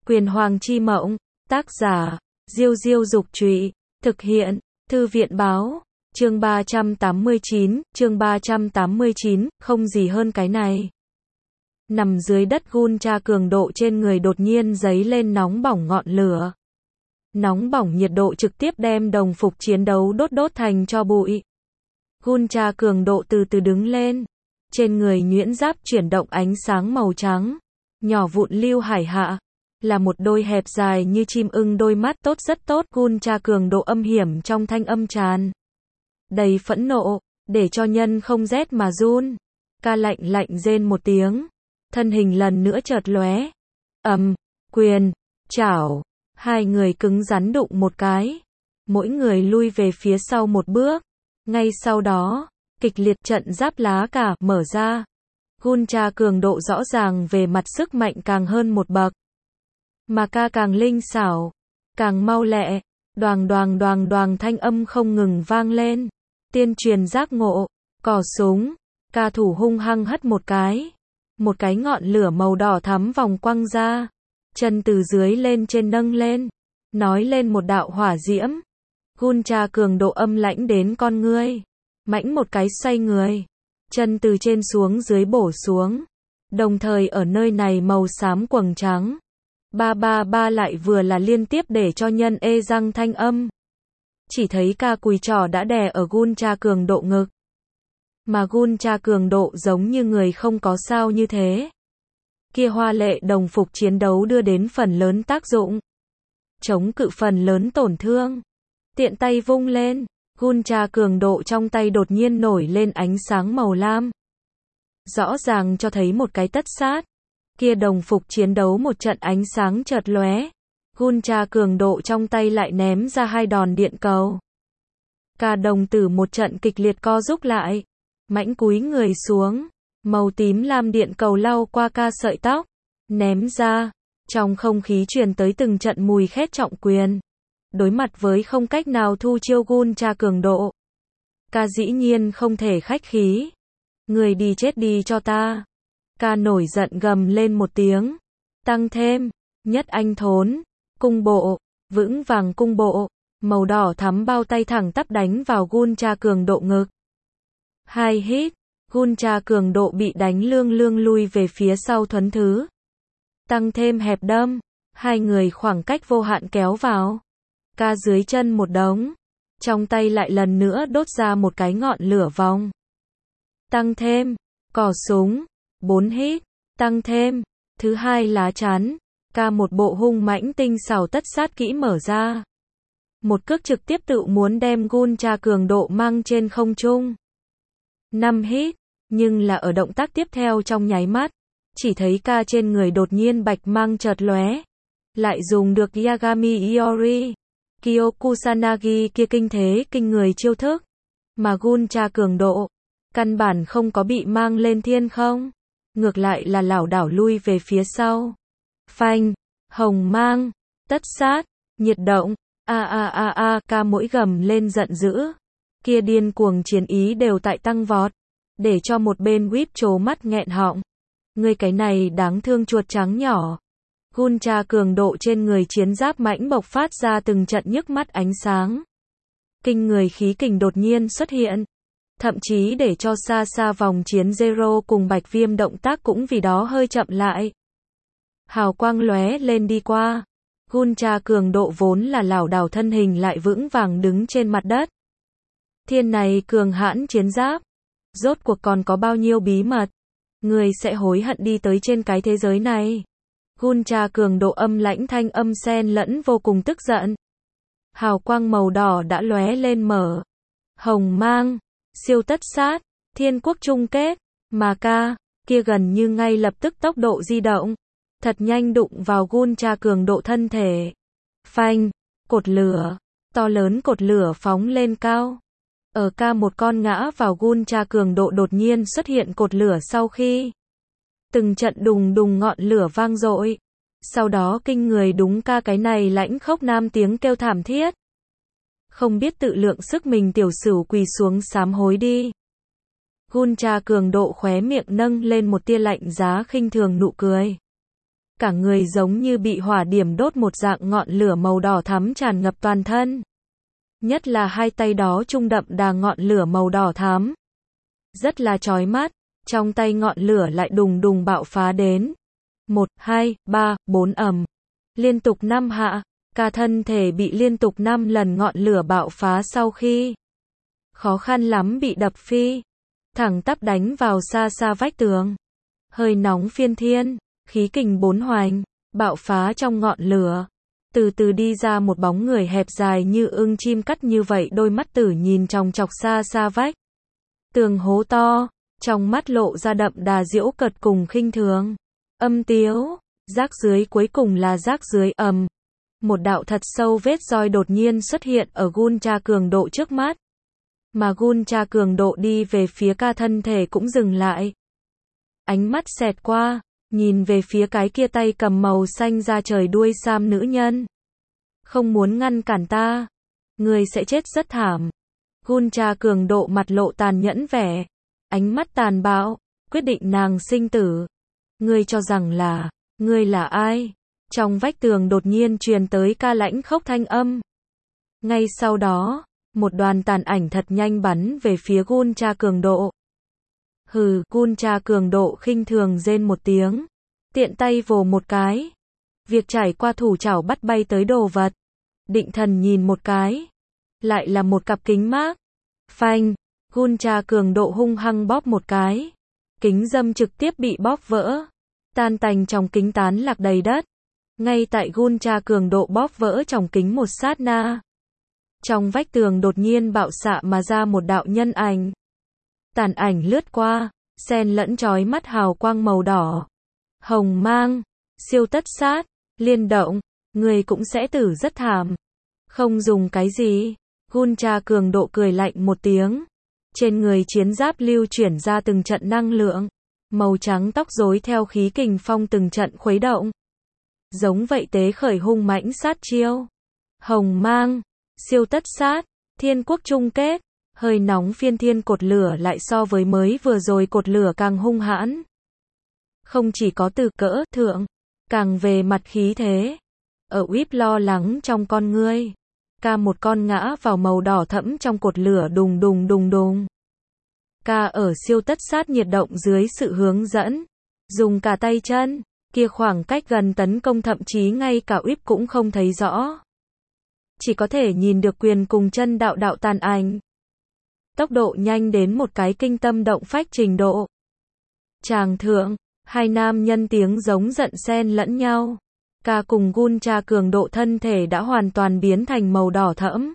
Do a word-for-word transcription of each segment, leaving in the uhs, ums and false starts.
Quyền Hoàng chi mộng, tác giả, Diêu Diêu Dục Trụy, thực hiện, Thư viện Báo, chương ba trăm tám mươi chín, chương ba trăm tám mươi chín, không gì hơn cái này. Nằm dưới đất gun tra cường độ trên người đột nhiên giấy lên nóng bỏng ngọn lửa. Nóng bỏng nhiệt độ trực tiếp đem đồng phục chiến đấu đốt đốt thành tro bụi. Gun tra cường độ từ từ đứng lên. Trên người nhuyễn giáp chuyển động ánh sáng màu trắng. Nhỏ vụn lưu hải hạ. Là một đôi hẹp dài như chim ưng đôi mắt tốt rất tốt. Gun tra cường độ âm hiểm trong thanh âm tràn đầy phẫn nộ, để cho nhân không rét mà run. Ca lạnh lạnh rên một tiếng. Thân hình lần nữa chợt lóe. Ầm, quyền, chảo. Hai người cứng rắn đụng một cái. Mỗi người lui về phía sau một bước. Ngay sau đó, kịch liệt trận giáp lá cả mở ra. Gun tra cường độ rõ ràng về mặt sức mạnh càng hơn một bậc. Mà ca càng linh xảo, càng mau lẹ. Đoàng đoàng đoàng đoàng thanh âm không ngừng vang lên. Tiên truyền giác ngộ, cò súng. Ca thủ hung hăng hất một cái. Một cái ngọn lửa màu đỏ thắm vòng quăng ra. Chân từ dưới lên trên nâng lên. Nói lên một đạo hỏa diễm. Gun tra cường độ âm lãnh đến con ngươi. Mãnh một cái xoay người. Chân từ trên xuống dưới bổ xuống. Đồng thời ở nơi này màu xám quầng trắng. Ba ba ba lại vừa là liên tiếp để cho nhân ê răng thanh âm. Chỉ thấy ca cùi trỏ đã đè ở gun tra cường độ ngực. Mà gun tra cường độ giống như người không có sao như thế. Kia hoa lệ đồng phục chiến đấu đưa đến phần lớn tác dụng. Chống cự phần lớn tổn thương. Tiện tay vung lên, gun tra cường độ trong tay đột nhiên nổi lên ánh sáng màu lam. Rõ ràng cho thấy một cái tất sát. Kia đồng phục chiến đấu một trận ánh sáng chợt lóe. Gun tra cường độ trong tay lại ném ra hai đòn điện cầu. Cả đồng tử một trận kịch liệt co rúc lại. Mãnh cúi người xuống. Màu tím lam điện cầu lau qua ca sợi tóc. Ném ra. Trong không khí truyền tới từng trận mùi khét trọng quyền. Đối mặt với không cách nào thu chiêu gun tra cường độ. Ca dĩ nhiên không thể khách khí. Người đi chết đi cho ta. Ca nổi giận gầm lên một tiếng. Tăng thêm. Nhất anh thốn. Cung bộ. Vững vàng cung bộ. Màu đỏ thắm bao tay thẳng tắp đánh vào gun tra cường độ ngực. Hai hít. Gun tra cường độ bị đánh lương lương lui về phía sau thuấn thứ. Tăng thêm hẹp đâm. Hai người khoảng cách vô hạn kéo vào. Ca dưới chân một đống. Trong tay lại lần nữa đốt ra một cái ngọn lửa vòng. Tăng thêm. Cò súng. Bốn hít. Tăng thêm. Thứ hai lá chắn. Ca một bộ hung mãnh tinh xảo tất sát kỹ mở ra. Một cước trực tiếp tự muốn đem gun tra cường độ mang trên không trung. Năm hít. Nhưng là ở động tác tiếp theo trong nháy mắt. Chỉ thấy ca trên người đột nhiên bạch mang chợt lóe. Lại dùng được Yagami Iori. Kyokusanagi kia kinh thế kinh người chiêu thức. Mà gun tra cường độ. Căn bản không có bị mang lên thiên không. Ngược lại là lảo đảo lui về phía sau. Phanh. Hồng mang. Tất sát. Nhiệt động. A a a a ca mỗi gầm lên giận dữ. Kia điên cuồng chiến ý đều tại tăng vọt. Để cho một bên whip trố mắt nghẹn họng. Người cái này đáng thương chuột trắng nhỏ. Gun tra cường độ trên người chiến giáp mãnh bộc phát ra từng trận nhức mắt ánh sáng. Kinh người khí kình đột nhiên xuất hiện. Thậm chí để cho xa xa vòng chiến Zero cùng Bạch Viêm động tác cũng vì đó hơi chậm lại. Hào quang lóe lên đi qua. Gun tra cường độ vốn là lảo đảo thân hình lại vững vàng đứng trên mặt đất. Thiên này cường hãn chiến giáp. Rốt cuộc còn có bao nhiêu bí mật. Người sẽ hối hận đi tới trên cái thế giới này. Gun tra cường độ âm lãnh thanh âm xen lẫn vô cùng tức giận. Hào quang màu đỏ đã lóe lên mở. Hồng mang. Siêu tất sát. Thiên quốc chung kết. Mà ca. Kia gần như ngay lập tức tốc độ di động. Thật nhanh đụng vào gun tra cường độ thân thể. Phanh. Cột lửa. To lớn cột lửa phóng lên cao. Ở ca một con ngã vào gun tra cường độ đột nhiên xuất hiện cột lửa sau khi. Từng trận đùng đùng ngọn lửa vang dội. Sau đó kinh người đúng ca cái này lãnh khốc nam tiếng kêu thảm thiết. Không biết tự lượng sức mình tiểu sửu quỳ xuống sám hối đi. Gun tra cường độ khóe miệng nâng lên một tia lạnh giá khinh thường nụ cười. cả người giống như bị hỏa điểm đốt một dạng ngọn lửa màu đỏ thắm tràn ngập toàn thân. Nhất là hai tay đó trung đậm đà ngọn lửa màu đỏ thắm. Rất là chói mắt, trong tay ngọn lửa lại đùng đùng bạo phá đến. Một, hai, ba, bốn ầm. Liên tục năm hạ, cả thân thể bị liên tục năm lần ngọn lửa bạo phá sau khi khó khăn lắm bị đập phi, thẳng tắp đánh vào xa xa vách tường. Hơi nóng phiên thiên, khí kình bốn hoành, bạo phá trong ngọn lửa. Từ từ đi ra một bóng người hẹp dài như ưng chim cắt như vậy, đôi mắt tử nhìn chòng chọc xa xa vách tường hố to, trong mắt lộ ra đậm đà giễu cợt cùng khinh thường. Âm tiếu, rác dưới cuối cùng là rác dưới ầm. Một đạo thật sâu vết roi đột nhiên xuất hiện ở gun cha cường độ trước mắt. Mà gun cha cường độ đi về phía ca thân thể cũng dừng lại. Ánh mắt xẹt qua, nhìn về phía cái kia tay cầm màu xanh da trời đuôi sam nữ nhân. Không muốn ngăn cản ta, người sẽ chết rất thảm. Gun cha cường độ mặt lộ tàn nhẫn vẻ, ánh mắt tàn bạo, quyết định nàng sinh tử. Ngươi cho rằng là, ngươi là ai? Trong vách tường đột nhiên truyền tới ca lãnh khốc thanh âm. Ngay sau đó, một đoàn tàn ảnh thật nhanh bắn về phía gun cha cường độ. Hừ, gun cha cường độ khinh thường rên một tiếng, tiện tay vồ một cái. Việc trải qua thủ chảo bắt bay tới đồ vật. Định thần nhìn một cái, lại là một cặp kính mát. Phanh, gun cha cường độ hung hăng bóp một cái. Kính dâm trực tiếp bị bóp vỡ, tan tành trong kính tán lạc đầy đất. Ngay tại gun cha cường độ bóp vỡ trong kính một sát na, trong vách tường đột nhiên bạo xạ mà ra một đạo nhân ảnh. Tàn ảnh lướt qua, xen lẫn chói mắt hào quang màu đỏ, hồng mang, siêu tất sát, liên động, người cũng sẽ tử rất thảm. Không dùng cái gì, gun cha cường độ cười lạnh một tiếng. Trên người chiến giáp lưu chuyển ra từng trận năng lượng, màu trắng tóc rối theo khí kình phong từng trận khuấy động. Giống vậy tế khởi hung mãnh sát chiêu. Hồng mang, siêu tất sát, thiên quốc chung kết, hơi nóng phiên thiên cột lửa lại so với mới vừa rồi cột lửa càng hung hãn. Không chỉ có từ cỡ thượng, càng về mặt khí thế. Ở uýp lo lắng trong con ngươi, ca một con ngã vào màu đỏ thẫm trong cột lửa đùng đùng đùng đùng. Ca ở siêu tất sát nhiệt động dưới sự hướng dẫn, dùng cả tay chân, kia khoảng cách gần tấn công thậm chí ngay cả uýp cũng không thấy rõ. Chỉ có thể nhìn được quyền cùng chân đạo đạo tàn ảnh. Tốc độ nhanh đến một cái kinh tâm động phách trình độ. Tràng thượng, hai nam nhân tiếng giống giận xen lẫn nhau. Ca cùng gun cha cường độ thân thể đã hoàn toàn biến thành màu đỏ thẫm.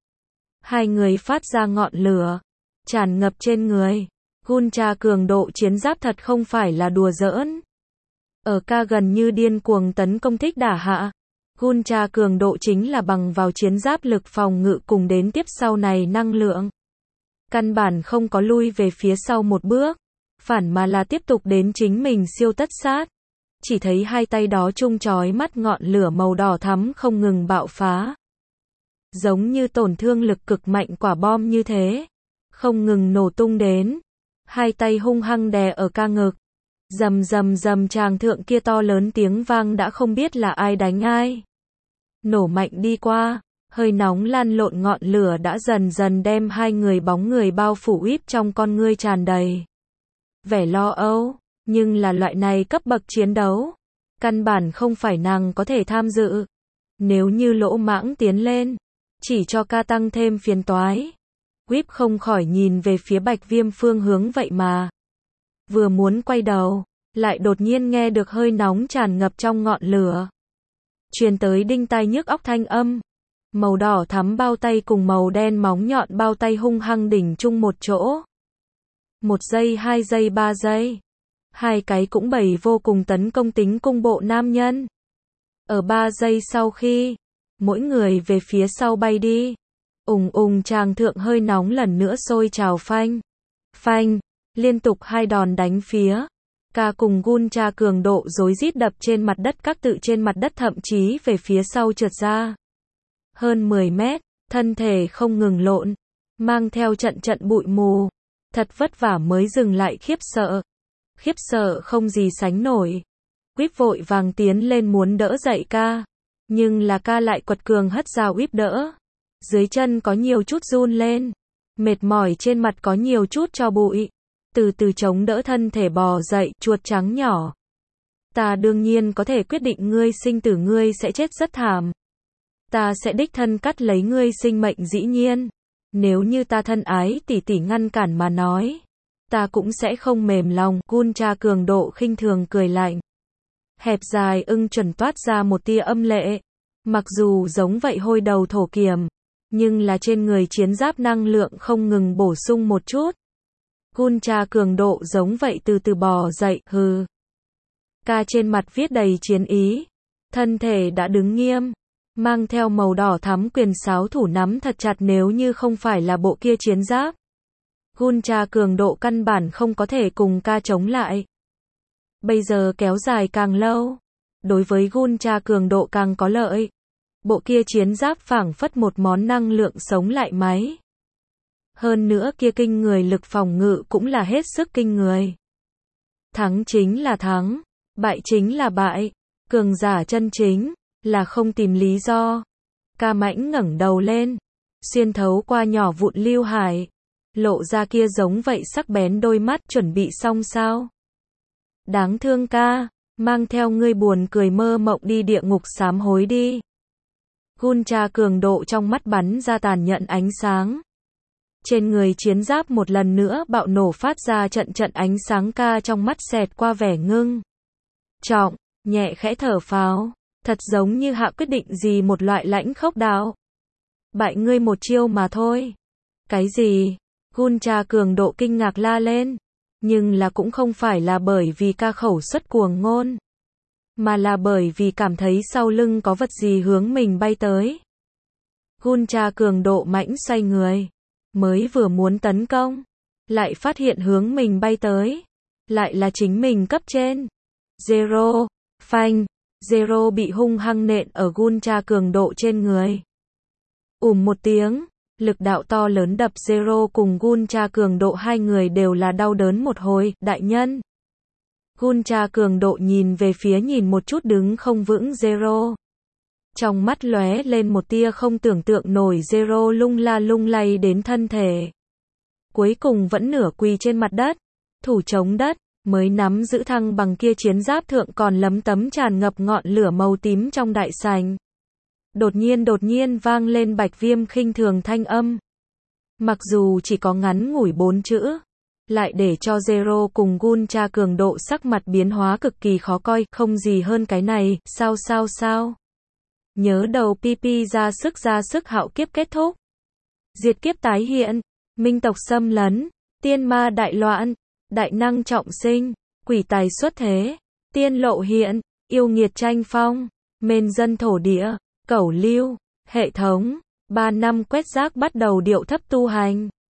Hai người phát ra ngọn lửa, tràn ngập trên người. Gun cha cường độ chiến giáp thật không phải là đùa giỡn. Ở ca gần như điên cuồng tấn công thích đả hạ, gun cha cường độ chính là bằng vào chiến giáp lực phòng ngự cùng đến tiếp sau này năng lượng. Căn bản không có lui về phía sau một bước, phản mà là tiếp tục đến chính mình siêu tất sát. Chỉ thấy hai tay đó trung chói mắt ngọn lửa màu đỏ thắm không ngừng bạo phá. Giống như tổn thương lực cực mạnh quả bom như thế, không ngừng nổ tung đến. Hai tay hung hăng đè ở ca ngực. Rầm rầm rầm tràng thượng kia to lớn tiếng vang đã không biết là ai đánh ai. Nổ mạnh đi qua, hơi nóng lan lộn ngọn lửa đã dần dần đem hai người bóng người bao phủ uýp trong con ngươi tràn đầy vẻ lo âu, nhưng là loại này cấp bậc chiến đấu, căn bản không phải nàng có thể tham dự. Nếu như lỗ mãng tiến lên, chỉ cho ca tăng thêm phiền toái. Uýp không khỏi nhìn về phía Bạch Viêm phương hướng vậy mà. Vừa muốn quay đầu, lại đột nhiên nghe được hơi nóng tràn ngập trong ngọn lửa. Truyền tới đinh tai nhức óc thanh âm. Màu đỏ thắm bao tay cùng màu đen móng nhọn bao tay hung hăng đỉnh chung một chỗ. Một giây, hai giây, ba giây. Hai cái cũng bày vô cùng tấn công tính cung bộ nam nhân. Ở ba giây sau khi, mỗi người về phía sau bay đi. Ùng ùng tràng thượng hơi nóng lần nữa sôi trào phanh. Phanh, liên tục hai đòn đánh phía. Ca cùng gun cha cường độ rối rít đập trên mặt đất, các tự trên mặt đất thậm chí về phía sau trượt ra. Hơn mười mét, thân thể không ngừng lộn, mang theo trận trận bụi mù. Thật vất vả mới dừng lại, khiếp sợ. Khiếp sợ không gì sánh nổi. Whip vội vàng tiến lên muốn đỡ dậy ca. Nhưng là ca lại quật cường hất ra Whip đỡ. Dưới chân có nhiều chút run lên. Mệt mỏi trên mặt có nhiều chút tro bụi. Từ từ chống đỡ thân thể bò dậy, chuột trắng nhỏ. Ta đương nhiên có thể quyết định ngươi sinh tử, ngươi sẽ chết rất thảm. Ta sẽ đích thân cắt lấy ngươi sinh mệnh dĩ nhiên. Nếu như ta thân ái tỷ tỷ ngăn cản mà nói, ta cũng sẽ không mềm lòng. Guncha cường độ khinh thường cười lạnh. Hẹp dài ưng chuẩn toát ra một tia âm lệ. Mặc dù giống vậy hôi đầu thổ kiềm, nhưng là trên người chiến giáp năng lượng không ngừng bổ sung một chút. Guncha cường độ giống vậy từ từ bò dậy, hừ. Ca trên mặt viết đầy chiến ý. Thân thể đã đứng nghiêm. Mang theo màu đỏ thắm quyền sáo thủ nắm thật chặt, nếu như không phải là bộ kia chiến giáp. Guncha cường độ căn bản không có thể cùng ca chống lại. Bây giờ kéo dài càng lâu, đối với Guncha cường độ càng có lợi. Bộ kia chiến giáp phảng phất một món năng lượng sống lại máy. Hơn nữa kia kinh người lực phòng ngự cũng là hết sức kinh người. Thắng chính là thắng, bại chính là bại. Cường giả chân chính là không tìm lý do. Ca Mãnh ngẩng đầu lên, xuyên thấu qua nhỏ vụn lưu hải, lộ ra kia giống vậy sắc bén đôi mắt. Chuẩn bị xong sao? Đáng thương ca, mang theo ngươi buồn cười mơ mộng đi địa ngục sám hối đi. Guncha cường độ trong mắt bắn ra tàn nhẫn ánh sáng. Trên người chiến giáp một lần nữa bạo nổ, phát ra trận trận ánh sáng. Ca trong mắt xẹt qua vẻ ngưng trọng, nhẹ khẽ thở phào, thật giống như hạ quyết định gì một loại lãnh khốc đạo. Bại ngươi một chiêu mà thôi. Cái gì? Guncha cường độ kinh ngạc la lên. Nhưng là cũng không phải là bởi vì ca khẩu xuất cuồng ngôn, mà là bởi vì cảm thấy sau lưng có vật gì hướng mình bay tới. Guncha cường độ mãnh xoay người, mới vừa muốn tấn công, lại phát hiện hướng mình bay tới, lại là chính mình cấp trên. Zero, phanh, Zero bị hung hăng nện ở Guncha cường độ trên người. Ùm một tiếng, lực đạo to lớn đập Zero cùng Guncha cường độ hai người đều là đau đớn một hồi. Đại nhân. Guncha cường độ nhìn về phía nhìn một chút đứng không vững Zero. Trong mắt lóe lên một tia không tưởng tượng nổi. Zero lung la lung lay đến thân thể. Cuối cùng vẫn nửa quỳ trên mặt đất, thủ chống đất, mới nắm giữ thăng bằng kia chiến giáp thượng còn lấm tấm tràn ngập ngọn lửa màu tím trong đại sảnh. Đột nhiên đột nhiên vang lên Bạch Viêm khinh thường thanh âm. Mặc dù chỉ có ngắn ngủi bốn chữ, lại để cho Zero cùng Guncha cường độ sắc mặt biến hóa cực kỳ khó coi. Không gì hơn cái này. Sao sao sao? Nhớ đầu pi ra sức ra sức, hạo kiếp kết thúc, diệt kiếp tái hiện, minh tộc xâm lấn, tiên ma đại loạn, đại năng trọng sinh, quỷ tài xuất thế, tiên lộ hiện, yêu nghiệt tranh phong, mền dân thổ địa, cẩu lưu, hệ thống. Ba năm quét rác bắt đầu điệu thấp tu hành.